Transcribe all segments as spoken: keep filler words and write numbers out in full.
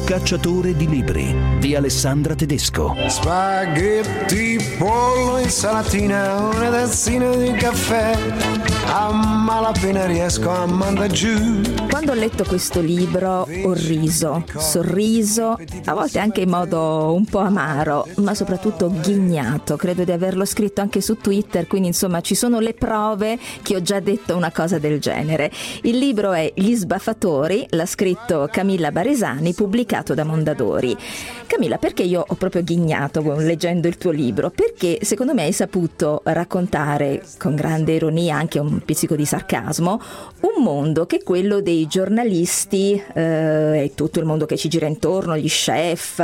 Cacciatore di libri di Alessandra Tedesco. Spaghetti, pollo, insalatina, una tazzina di caffè, a malapena riesco a mandare giù. Quando ho letto questo libro ho riso, sorriso, a volte anche in modo un po' amaro, ma soprattutto ghignato. Credo di averlo scritto anche su Twitter, quindi insomma ci sono le prove che ho già detto una cosa del genere. Il libro è Gli sbaffatori, l'ha scritto Camilla Baresani, pubblicato da Mondadori. Camilla, perché io ho proprio ghignato leggendo il tuo libro? Perché secondo me hai saputo raccontare con grande ironia, anche un pizzico di sarcasmo, un mondo che è quello dei giornalisti eh, e tutto il mondo che ci gira intorno, gli chef,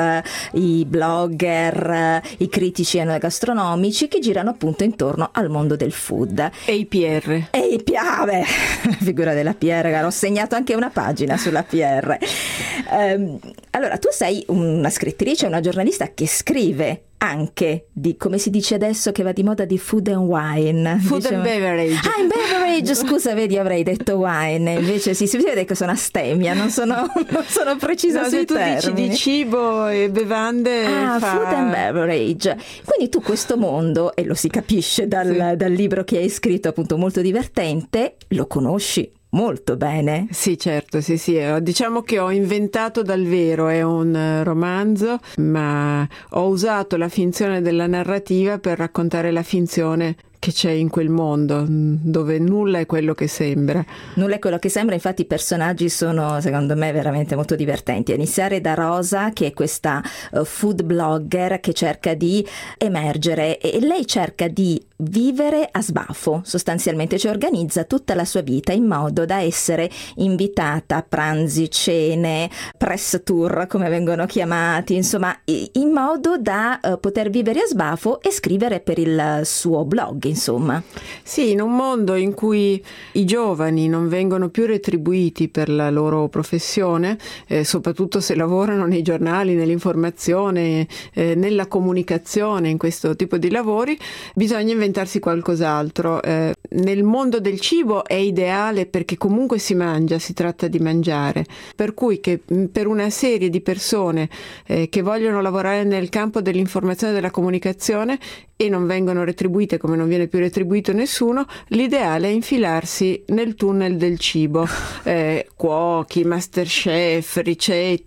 i blogger, i critici gastronomici che girano appunto intorno al mondo del food. E i P R. E i P R, la figura della P R, ho segnato anche una pagina sulla P R. Um, allora, tu sei una scrittrice, una giornalista che scrive anche di, come si dice adesso che va di moda, di food and wine. Food diciamo. and beverage. Ah, in beverage, scusa, vedi, avrei detto wine, invece sì, si vede che sono astemia, non sono, non sono precisa no, sui se tu termini. dici di cibo e bevande, ah, fa... food and beverage. Quindi tu questo mondo, e lo si capisce dal, sì. dal libro che hai scritto, appunto molto divertente, lo conosci molto bene. Sì, certo, sì, sì. Diciamo che ho inventato dal vero, è un romanzo, ma ho usato la finzione della narrativa per raccontare la finzione che c'è in quel mondo, dove nulla è quello che sembra. Nulla è quello che sembra, infatti i personaggi sono secondo me veramente molto divertenti. A iniziare da Rosa, che è questa uh, food blogger che cerca di emergere, e lei cerca di vivere a sbafo sostanzialmente, cioè organizza tutta la sua vita in modo da essere invitata a pranzi, cene, press tour come vengono chiamati, insomma in modo da uh, poter vivere a sbafo e scrivere per il suo blog, insomma. Sì, in un mondo in cui i giovani non vengono più retribuiti per la loro professione, eh, soprattutto se lavorano nei giornali, nell'informazione, eh, nella comunicazione, in questo tipo di lavori, bisogna inventarsi qualcos'altro. Eh, nel mondo del cibo è ideale perché comunque si mangia, si tratta di mangiare, per cui che per una serie di persone eh, che vogliono lavorare nel campo dell'informazione e della comunicazione e non vengono retribuite come non viene più retribuito nessuno, l'ideale è infilarsi nel tunnel del cibo. Eh, cuochi, masterchef, ricette,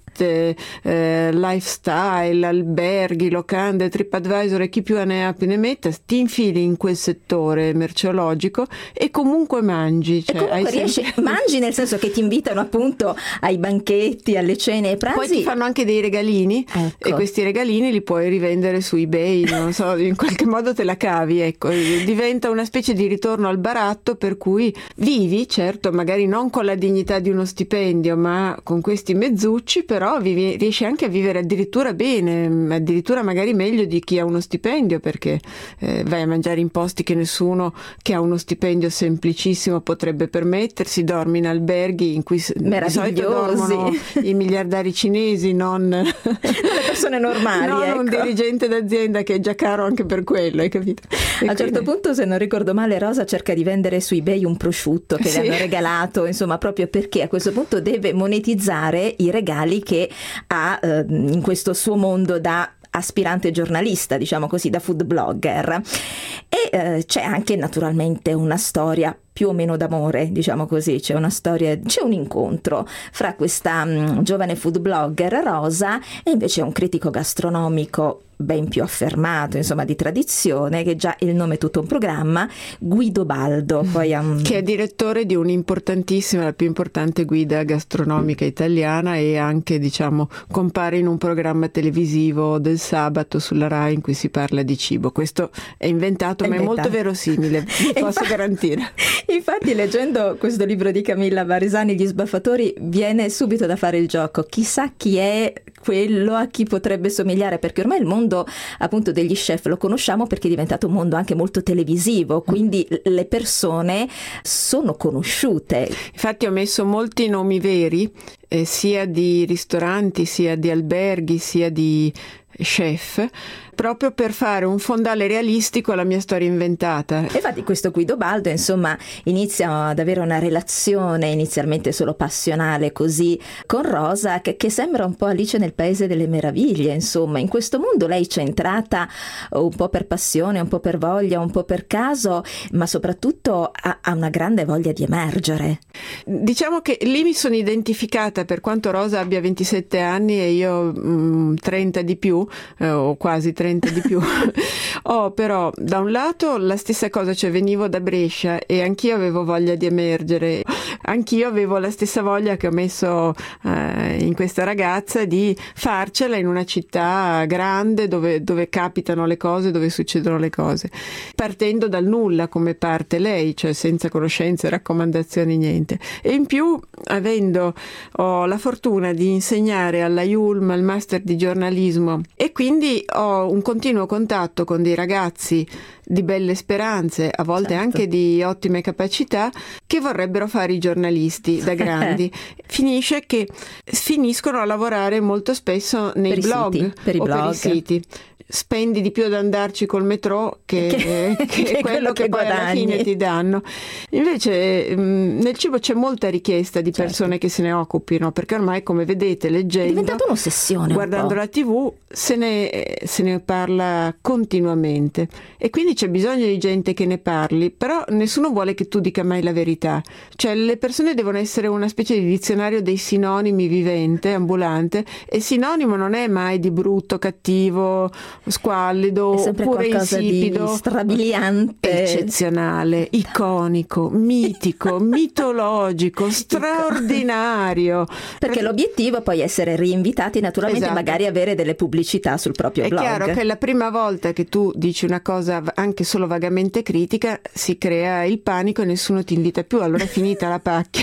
Eh, lifestyle, alberghi, locande, TripAdvisor e chi più ne ha più ne metta, ti infili in quel settore merceologico e comunque mangi. Cioè, e comunque hai riesci, sempre... mangi nel senso che ti invitano appunto ai banchetti, alle cene, ai pranzi. Poi ti fanno anche dei regalini, ecco. E questi regalini li puoi rivendere su eBay, non so, in qualche modo te la cavi, ecco. Diventa una specie di ritorno al baratto per cui vivi, certo, magari non con la dignità di uno stipendio, ma con questi mezzucci, però Vivi, riesci anche a vivere addirittura bene, addirittura magari meglio di chi ha uno stipendio, perché eh, vai a mangiare in posti che nessuno che ha uno stipendio semplicissimo potrebbe permettersi, dormi in alberghi in cui di solito dormono i miliardari cinesi, non le persone normali, non ecco. Un dirigente d'azienda che è già caro anche per quello, hai capito? E a un certo punto, se non ricordo male, Rosa cerca di vendere su eBay un prosciutto che sì. le hanno regalato, insomma, proprio perché a questo punto deve monetizzare i regali che ha eh, in questo suo mondo da aspirante giornalista, diciamo così, da food blogger. E eh, c'è anche naturalmente una storia più o meno d'amore, diciamo così, c'è una storia, c'è un incontro fra questa um, giovane food blogger Rosa e invece un critico gastronomico ben più affermato, insomma, di tradizione, che già il nome è tutto un programma, Guido Baldo, poi um... che è direttore di un'importantissima, la più importante guida gastronomica italiana, e anche, diciamo, compare in un programma televisivo del sabato sulla Rai in cui si parla di cibo. Questo è inventato, è ma inventato. È molto verosimile, vi posso infatti, garantire. Infatti, leggendo questo libro di Camilla Baresani, Gli sbaffatori, viene subito da fare il gioco. Chissà chi è quello a chi potrebbe somigliare, perché ormai il mondo appunto degli chef lo conosciamo perché è diventato un mondo anche molto televisivo, quindi le persone sono conosciute. Infatti ho messo molti nomi veri, eh, sia di ristoranti, sia di alberghi, sia di chef, proprio per fare un fondale realistico alla mia storia inventata. E infatti questo Guido Baldo, insomma, inizia ad avere una relazione inizialmente solo passionale così con Rosa, che, che sembra un po' Alice nel Paese delle Meraviglie. Insomma, in questo mondo lei c'è entrata un po' per passione, un po' per voglia, un po' per caso, ma soprattutto ha, ha una grande voglia di emergere. Diciamo che lì mi sono identificata, per quanto Rosa abbia ventisette anni e io mh, trenta di più, eh, o quasi trenta di più. Ho però da un lato la stessa cosa, cioè venivo da Brescia e anch'io avevo voglia di emergere, anch'io avevo la stessa voglia che ho messo eh, in questa ragazza di farcela in una città grande dove, dove capitano le cose, dove succedono le cose, partendo dal nulla come parte lei, cioè senza conoscenze, raccomandazioni, niente. E in più, avendo ho la fortuna di insegnare alla I U L M, al master di giornalismo, e quindi ho un continuo contatto con dei ragazzi di belle speranze, a volte certo. anche di ottime capacità, che vorrebbero fare i giornalisti da grandi. Finisce che finiscono a lavorare molto spesso nei per blog i siti, per i o blog. per i siti. Spendi di più ad andarci col metro che, che, che, che quello, quello che, che poi alla fine ti danno. Invece mh, nel cibo c'è molta richiesta di persone certo. che se ne occupino, perché ormai, come vedete, leggendo, è diventata un'ossessione, guardando un la tivù, se ne, se ne parla continuamente, e quindi c'è bisogno di gente che ne parli, però nessuno vuole che tu dica mai la verità. Cioè le persone devono essere una specie di dizionario dei sinonimi vivente, ambulante, e sinonimo non è mai di brutto, cattivo, squallido, è sempre oppure qualcosa insipido, di strabiliante, eccezionale, iconico, mitico, mitologico, straordinario. Perché Perché l'obiettivo poi è essere reinvitati, naturalmente, esatto. magari avere delle pubblicità sul proprio è blog. È chiaro che la prima volta che tu dici una cosa anche solo vagamente critica si crea il panico e nessuno ti invita più, allora è finita la pacchia.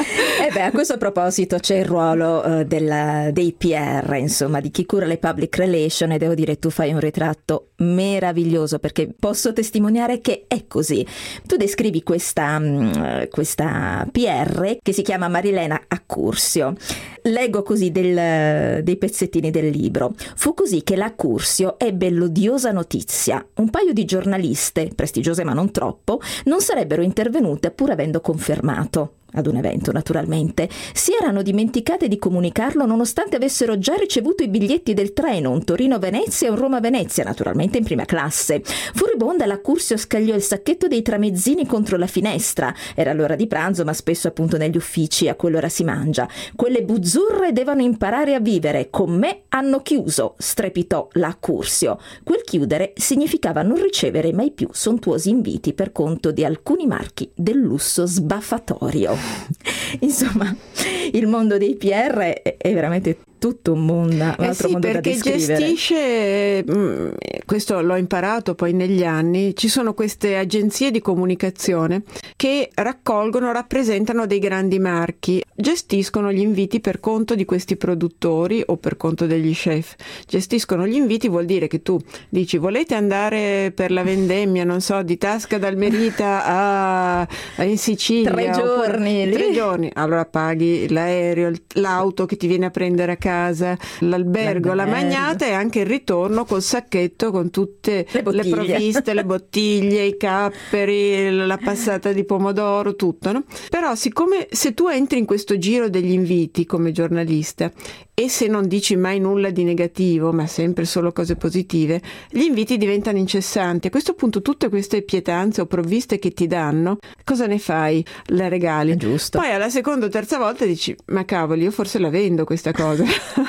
E beh, a questo proposito c'è il ruolo uh, della, dei P R, insomma, di chi cura le public relation, e devo dire tu fai un ritratto meraviglioso, perché posso testimoniare che è così. Tu descrivi questa, um, questa P R che si chiama Marilena Accursio. Leggo così del, dei pezzettini del libro. Fu così che l'Accursio ebbe l'odiosa notizia. Un paio di giornaliste, prestigiose ma non troppo, non sarebbero intervenute pur avendo confermato, ad un evento naturalmente, si erano dimenticate di comunicarlo nonostante avessero già ricevuto i biglietti del treno, un Torino-Venezia e un Roma-Venezia, naturalmente in prima classe. Furibonda, l'Accursio scagliò il sacchetto dei tramezzini contro la finestra. Era l'ora di pranzo, ma spesso appunto negli uffici a quell'ora si mangia. Quelle buzzurre devono imparare a vivere, con me hanno chiuso, strepitò l'Accursio. Quel chiudere significava non ricevere mai più sontuosi inviti per conto di alcuni marchi del lusso sbaffatorio. Insomma, il mondo dei P R è veramente tutto un mondo, un altro eh sì, mondo da descrivere. Perché gestisce, questo l'ho imparato poi negli anni, ci sono queste agenzie di comunicazione che raccolgono, rappresentano dei grandi marchi, gestiscono gli inviti per conto di questi produttori o per conto degli chef. Gestiscono gli inviti vuol dire che tu dici: volete andare per la vendemmia, non so, di Tasca d'Almerita a, a in Sicilia, tre giorni lì. tre giorni, allora paghi l'aereo, l'auto che ti viene a prendere a casa, l'albergo, l'albergo, la magnata e anche il ritorno col sacchetto con tutte le, le provviste, le bottiglie, i capperi, la passata di pomodoro, tutto, no? Però siccome se tu entri in questo giro degli inviti come giornalista e se non dici mai nulla di negativo, ma sempre solo cose positive, gli inviti diventano incessanti. A questo punto tutte queste pietanze o provviste che ti danno, cosa ne fai? La regali. Giusto. Poi alla seconda o terza volta dici: ma cavoli, io forse la vendo questa cosa.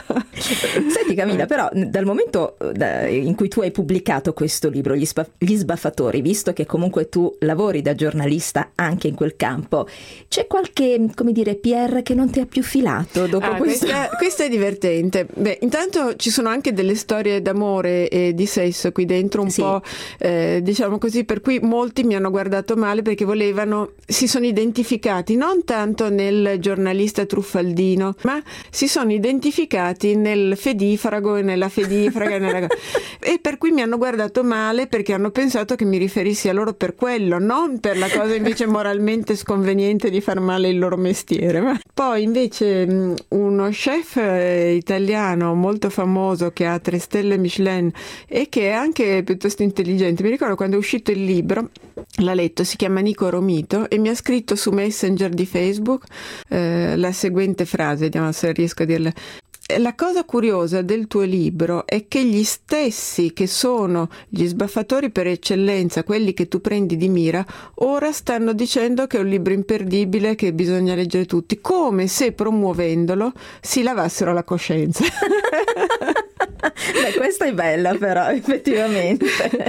Senti Camilla, però dal momento in cui tu hai pubblicato questo libro, Gli, spa- Gli Sbaffatori, visto che comunque tu lavori da giornalista anche in quel campo, c'è qualche, come dire, P R che non ti ha più filato dopo ah, questo? Questa, questa è divertente. Beh, intanto ci sono anche delle storie d'amore e di sesso qui dentro un sì. po', eh, diciamo così, per cui molti mi hanno guardato male perché volevano, si sono identificati non tanto nel giornalista truffaldino, ma si sono identificati nel fedifrago e nella fedifraga nella... e per cui cui mi hanno guardato male perché hanno pensato che mi riferissi a loro per quello, non per la cosa invece moralmente sconveniente di far male il loro mestiere. Ma poi invece uno chef italiano molto famoso che ha tre stelle Michelin e che è anche piuttosto intelligente, mi ricordo quando è uscito il libro, l'ha letto, si chiama Nico Romito e mi ha scritto su Messenger di Facebook eh, la seguente frase, vediamo se riesco a dirla. La cosa curiosa del tuo libro è che gli stessi che sono gli sbaffatori per eccellenza, quelli che tu prendi di mira, ora stanno dicendo che è un libro imperdibile, che bisogna leggere tutti, come se promuovendolo si lavassero la coscienza. Beh, questa è bella però, effettivamente.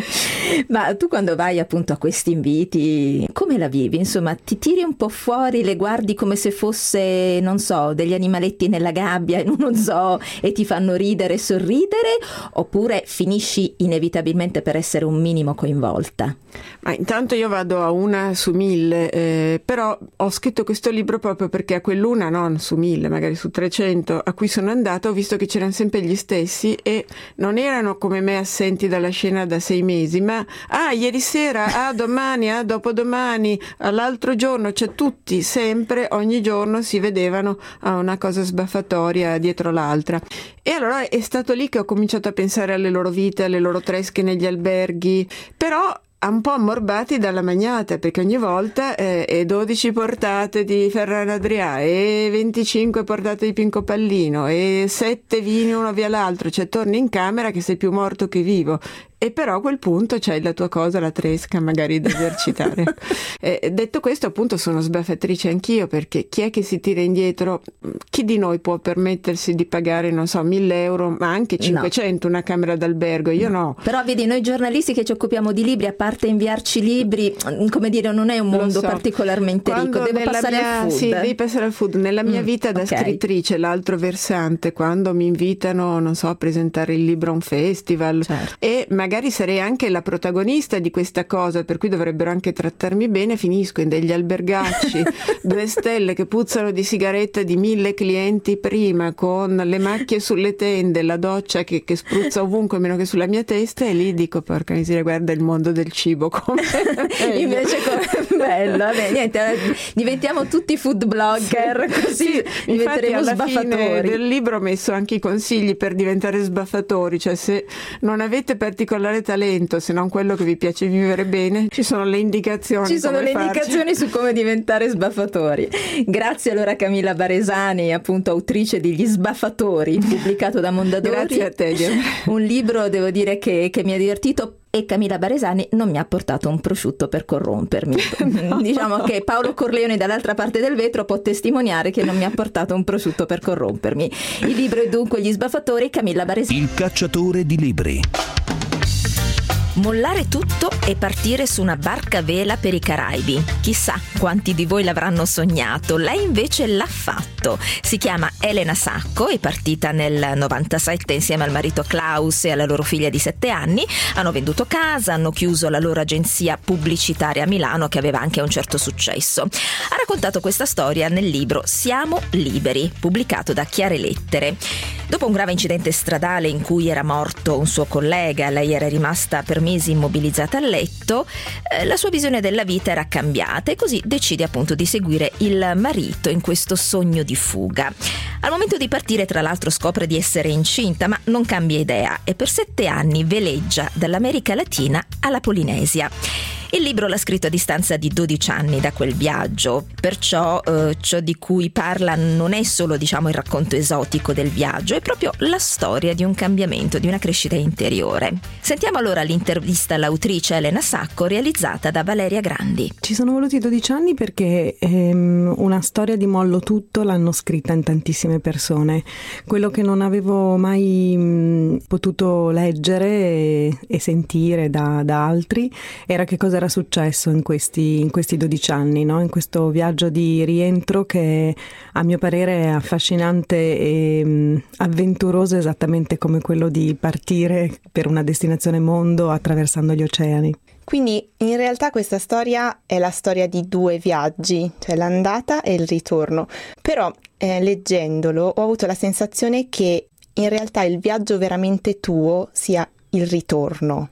Ma tu quando vai appunto a questi inviti, come la vivi? Insomma, ti tiri un po' fuori, le guardi come se fosse, non so, degli animaletti nella gabbia in uno zoo e ti fanno ridere e sorridere, oppure finisci inevitabilmente per essere un minimo coinvolta? Ma intanto io vado a una su mille, eh, però ho scritto questo libro proprio perché a quell'una, non su mille, magari su trecento a cui sono andata, ho visto che c'erano sempre gli stessi e non erano come me assenti dalla scena da sei mesi, ma ah, ieri sera, ah, domani, ah, dopodomani, all'altro giorno, cioè tutti sempre, ogni giorno si vedevano a una cosa sbaffatoria dietro l'altra. E allora è stato lì che ho cominciato a pensare alle loro vite, alle loro tresche negli alberghi, però un po' ammorbati dalla magnata, perché ogni volta eh, e dodici portate di Ferrara Adrià e venticinque portate di Pinco Pallino e sette vini uno via l'altro, cioè torni in camera che sei più morto che vivo. E però a quel punto c'hai la tua cosa, la tresca magari da esercitare. eh, detto questo, appunto, sono sbaffatrice anch'io, perché chi è che si tira indietro? Chi di noi può permettersi di pagare, non so, mille euro, ma anche cinquecento, no, una camera d'albergo? Io no. no. Però vedi, noi giornalisti che ci occupiamo di libri, a parte inviarci libri, come dire, non è un mondo so. particolarmente quando ricco, devo passare mia, al food. Sì, devi passare al food. Nella mia mm, vita da okay. scrittrice, l'altro versante, quando mi invitano, non so, a presentare il libro a un festival, certo. e magari magari sarei anche la protagonista di questa cosa, per cui dovrebbero anche trattarmi bene, finisco in degli albergacci, due stelle che puzzano di sigaretta di mille clienti prima, con le macchie sulle tende, la doccia che, che spruzza ovunque meno che sulla mia testa, e lì dico porca miseria, guarda il mondo del cibo come invece come bello. Vabbè, niente, diventiamo tutti food blogger, sì, così sì, diventeremo alla sbaffatori. Fine del libro ho messo anche i consigli per diventare sbaffatori, cioè se non avete particolare talento, se non quello che vi piace vivere bene, ci sono le indicazioni. Ci sono le farci. indicazioni su come diventare sbaffatori. Grazie allora Camilla Baresani, appunto autrice di Gli Sbaffatori, pubblicato da Mondadori. Grazie a te. Un libro, devo dire, che, che mi ha divertito, e Camilla Baresani non mi ha portato un prosciutto per corrompermi. No. Diciamo che Paolo Corleone dall'altra parte del vetro può testimoniare che non mi ha portato un prosciutto per corrompermi. Il libro è dunque Gli Sbaffatori, Camilla Baresani. Il cacciatore di libri. Mollare tutto e partire su una barca a vela per i Caraibi. Chissà quanti di voi l'avranno sognato, lei invece l'ha fatto. Si chiama Elena Sacco, è partita nel novantasette insieme al marito Klaus e alla loro figlia di sette anni. Hanno venduto casa, hanno chiuso la loro agenzia pubblicitaria a Milano, che aveva anche un certo successo. Ha raccontato questa storia nel libro Siamo liberi, pubblicato da Chiare Lettere. Dopo un grave incidente stradale in cui era morto un suo collega, lei era rimasta per mesi immobilizzata a letto, eh, la sua visione della vita era cambiata e così decide appunto di seguire il marito in questo sogno di fuga. Al momento di partire, tra l'altro, scopre di essere incinta, ma non cambia idea e per sette anni veleggia dall'America Latina alla Polinesia. Il libro l'ha scritto a distanza di dodici anni da quel viaggio, perciò eh, ciò di cui parla non è solo, diciamo, il racconto esotico del viaggio, è proprio la storia di un cambiamento, di una crescita interiore. Sentiamo allora l'intervista all'autrice Elena Sacco realizzata da Valeria Grandi. Ci sono voluti dodici anni perché ehm, una storia di mollo tutto l'hanno scritta in tantissime persone. Quello che non avevo mai mh, potuto leggere e, e sentire da, da altri era che cosa era successo in questi, in questi dodici anni, no? In questo viaggio di rientro che a mio parere è affascinante e mh, avventuroso, esattamente come quello di partire per una destinazione mondo attraversando gli oceani. Quindi in realtà questa storia è la storia di due viaggi, cioè l'andata e il ritorno. Però eh, leggendolo ho avuto la sensazione che in realtà il viaggio veramente tuo sia il ritorno.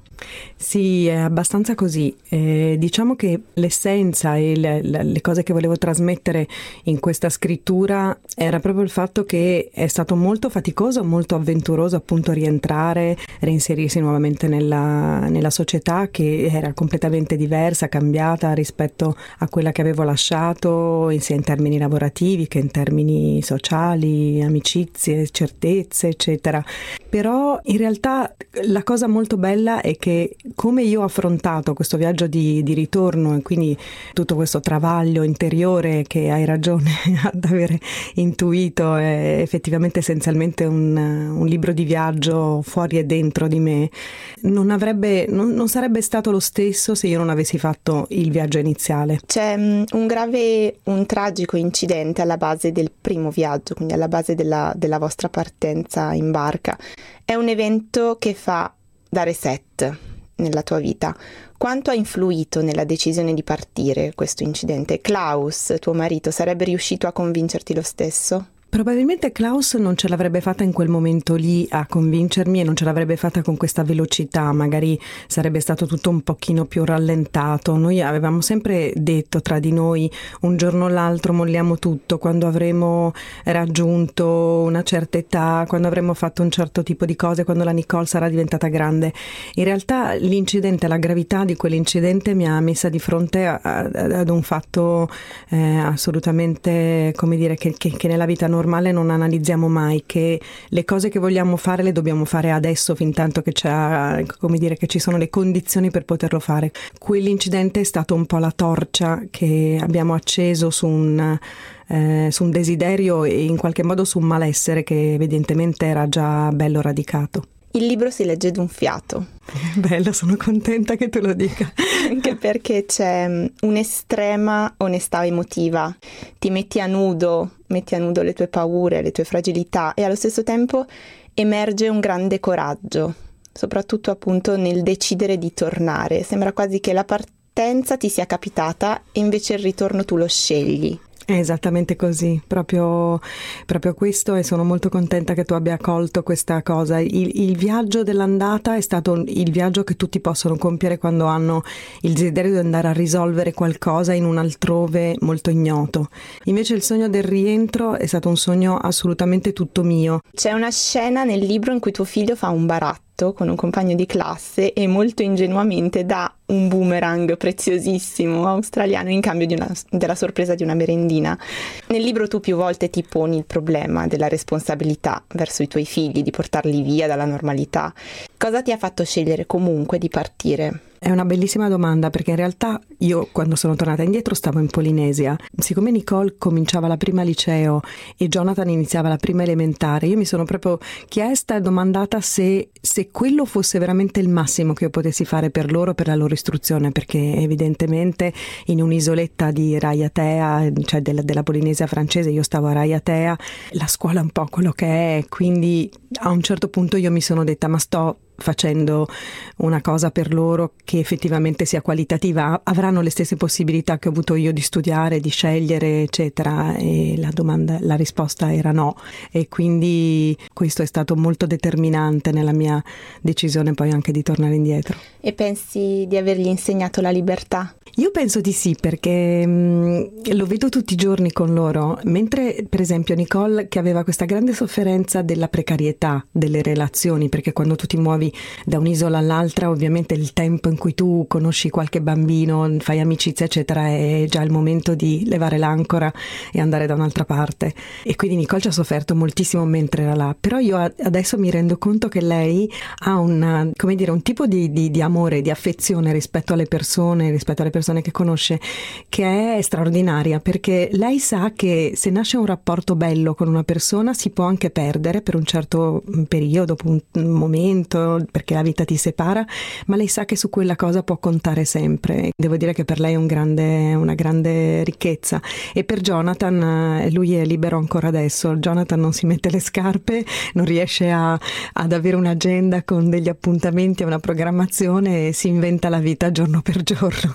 Sì, è abbastanza così. Eh, diciamo che l'essenza e le, le cose che volevo trasmettere in questa scrittura era proprio il fatto che è stato molto faticoso, molto avventuroso appunto rientrare, reinserirsi nuovamente nella, nella società che era completamente diversa, cambiata rispetto a quella che avevo lasciato, sia in termini lavorativi che in termini sociali, amicizie, certezze, eccetera. Però in realtà la cosa molto bella è che come io ho affrontato questo viaggio di, di ritorno e quindi tutto questo travaglio interiore che hai ragione ad avere intuito è effettivamente essenzialmente un, un libro di viaggio fuori e dentro di me, non avrebbe, non, non sarebbe stato lo stesso se io non avessi fatto il viaggio iniziale. C'è um, un grave, un tragico incidente alla base del primo viaggio, quindi alla base della, della vostra partenza in barca. È un evento che fa da reset nella tua vita. Quanto ha influito nella decisione di partire questo incidente? Klaus, tuo marito, sarebbe riuscito a convincerti lo stesso? Probabilmente Klaus non ce l'avrebbe fatta in quel momento lì a convincermi e non ce l'avrebbe fatta con questa velocità, magari sarebbe stato tutto un pochino più rallentato. Noi avevamo sempre detto tra di noi un giorno o l'altro molliamo tutto, quando avremo raggiunto una certa età, quando avremo fatto un certo tipo di cose, quando la Nicole sarà diventata grande. In realtà l'incidente, la gravità di quell'incidente mi ha messa di fronte a, a, ad un fatto eh, assolutamente, come dire, che, che, che nella vita non normale non analizziamo mai, che le cose che vogliamo fare le dobbiamo fare adesso, fin tanto che c'è, come dire, che ci sono le condizioni per poterlo fare. Quell'incidente è stato un po' la torcia che abbiamo acceso su un eh, su un desiderio e in qualche modo su un malessere che evidentemente era già bello radicato. Il libro si legge d'un fiato. Bello, sono contenta che tu lo dica. Anche perché c'è un'estrema onestà emotiva. Ti metti a nudo, metti a nudo le tue paure, le tue fragilità e allo stesso tempo emerge un grande coraggio, soprattutto appunto nel decidere di tornare. Sembra quasi che la partenza ti sia capitata e invece il ritorno tu lo scegli. È esattamente così, proprio, proprio questo, e sono molto contenta che tu abbia colto questa cosa. Il, il viaggio dell'andata è stato il viaggio che tutti possono compiere quando hanno il desiderio di andare a risolvere qualcosa in un altrove molto ignoto. Invece il sogno del rientro è stato un sogno assolutamente tutto mio. C'è una scena nel libro in cui tuo figlio fa un baratto con un compagno di classe e molto ingenuamente dà un boomerang preziosissimo australiano in cambio di una, della sorpresa di una merendina. Nel libro tu più volte ti poni il problema della responsabilità verso i tuoi figli, di portarli via dalla normalità. Cosa ti ha fatto scegliere comunque di partire? È una bellissima domanda, perché in realtà io quando sono tornata indietro stavo in Polinesia. Siccome Nicole cominciava la prima liceo e Jonathan iniziava la prima elementare, io mi sono proprio chiesta e domandata se, se quello fosse veramente il massimo che io potessi fare per loro, per la loro istruzione, perché evidentemente in un'isoletta di Raiatea, cioè della, della Polinesia francese, io stavo a Raiatea, la scuola è un po' quello che è, quindi a un certo punto io mi sono detta ma sto facendo una cosa per loro che effettivamente sia qualitativa, avranno le stesse possibilità che ho avuto io di studiare, di scegliere, eccetera, e la domanda, la risposta era no, e quindi questo è stato molto determinante nella mia decisione poi anche di tornare indietro. E pensi di avergli insegnato la libertà? Io penso di sì, perché mh, lo vedo tutti i giorni con loro, mentre per esempio Nicole, che aveva questa grande sofferenza della precarietà delle relazioni, perché quando tu ti muovi da un'isola all'altra ovviamente il tempo in cui tu conosci qualche bambino, fai amicizia eccetera, è già il momento di levare l'ancora e andare da un'altra parte, e quindi Nicole ci ha sofferto moltissimo mentre era là. Però io adesso mi rendo conto che lei ha una, come dire, un tipo di, di, di amore, di affezione rispetto alle persone, rispetto alle persone che conosce, che è straordinaria, perché lei sa che se nasce un rapporto bello con una persona si può anche perdere per un certo periodo, un momento, perché la vita ti separa, ma lei sa che su quella cosa può contare sempre. Devo dire che per lei è un grande, una grande ricchezza. E per Jonathan, lui è libero ancora adesso. Jonathan non si mette le scarpe, non riesce a, ad avere un'agenda con degli appuntamenti e una programmazione, e si inventa la vita giorno per giorno.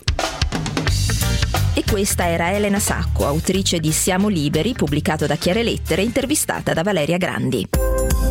E questa era Elena Sacco, autrice di Siamo liberi, pubblicato da Chiare Lettere, intervistata da Valeria Grandi.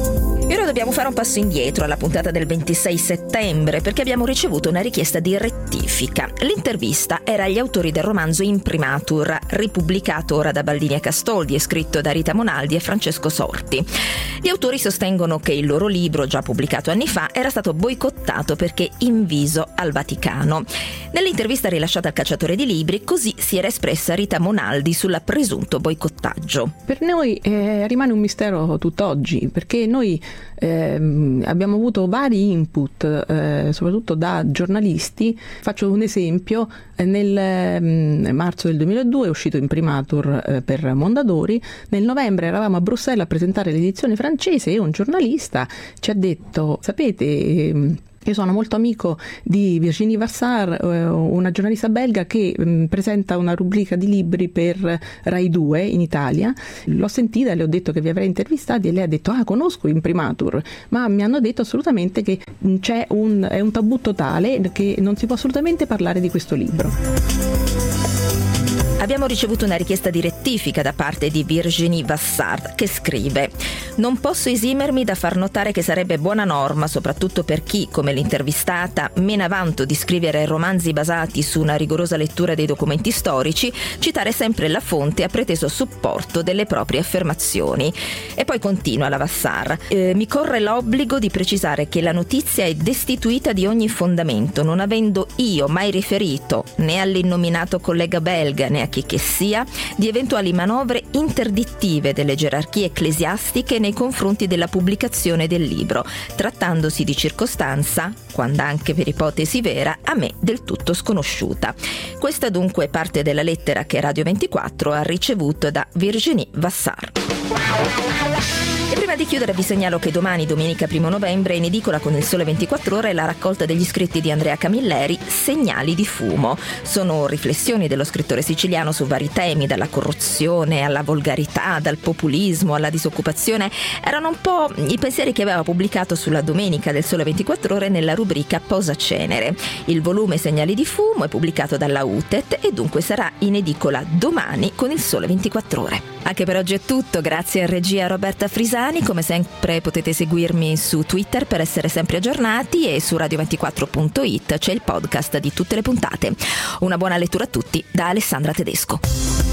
E ora dobbiamo fare un passo indietro alla puntata del ventisei settembre, perché abbiamo ricevuto una richiesta di rettifica. L'intervista era agli autori del romanzo Imprimatur, ripubblicato ora da Baldini e Castoldi e scritto da Rita Monaldi e Francesco Sorti. Gli autori sostengono che il loro libro, già pubblicato anni fa, era stato boicottato perché inviso al Vaticano. Nell'intervista rilasciata al Cacciatore di Libri, così si era espressa Rita Monaldi sulla presunto boicottaggio. Per noi eh, rimane un mistero tutt'oggi, perché noi eh, abbiamo avuto vari input, eh, soprattutto da giornalisti. Faccio un esempio: nel eh, marzo del duemiladue è uscito Imprimatur eh, per Mondadori, nel novembre eravamo a Bruxelles a presentare l'edizione francese e un giornalista ci ha detto: sapete, eh, io sono molto amico di Virginie Vassar, una giornalista belga che presenta una rubrica di libri per Rai due in Italia. L'ho sentita e le ho detto che vi avrei intervistati e lei ha detto: ah, conosco Imprimatur, ma mi hanno detto assolutamente che c'è un, è un tabù totale, che non si può assolutamente parlare di questo libro. Abbiamo ricevuto una richiesta di rettifica da parte di Virginie Vassar, che scrive: non posso esimermi da far notare che sarebbe buona norma, soprattutto per chi, come l'intervistata, mena vanto di scrivere romanzi basati su una rigorosa lettura dei documenti storici, citare sempre la fonte a preteso supporto delle proprie affermazioni. E poi continua la Vassar: eh, mi corre l'obbligo di precisare che la notizia è destituita di ogni fondamento, non avendo io mai riferito né all'innominato collega belga né a chi che sia di eventuali manovre interdittive delle gerarchie ecclesiastiche nei confronti della pubblicazione del libro, trattandosi di circostanza, quando anche per ipotesi vera, a me del tutto sconosciuta. Questa dunque è parte della lettera che Radio ventiquattro ha ricevuto da Virginie Vassar. E prima di chiudere vi segnalo che domani, domenica primo novembre, è in edicola con il Sole ventiquattro Ore la raccolta degli scritti di Andrea Camilleri, Segnali di fumo. Sono riflessioni dello scrittore siciliano su vari temi, dalla corruzione alla volgarità, dal populismo alla disoccupazione. Erano un po' i pensieri che aveva pubblicato sulla domenica del Sole ventiquattro Ore nella rubrica Posa Cenere. Il volume Segnali di fumo è pubblicato dalla U T E T e dunque sarà in edicola domani con il Sole ventiquattro Ore. Anche per oggi è tutto, grazie a regia Roberta Frisani. Come sempre potete seguirmi su Twitter per essere sempre aggiornati, e su radio ventiquattro punto it c'è il podcast di tutte le puntate. Una buona lettura a tutti da Alessandra Tedesco.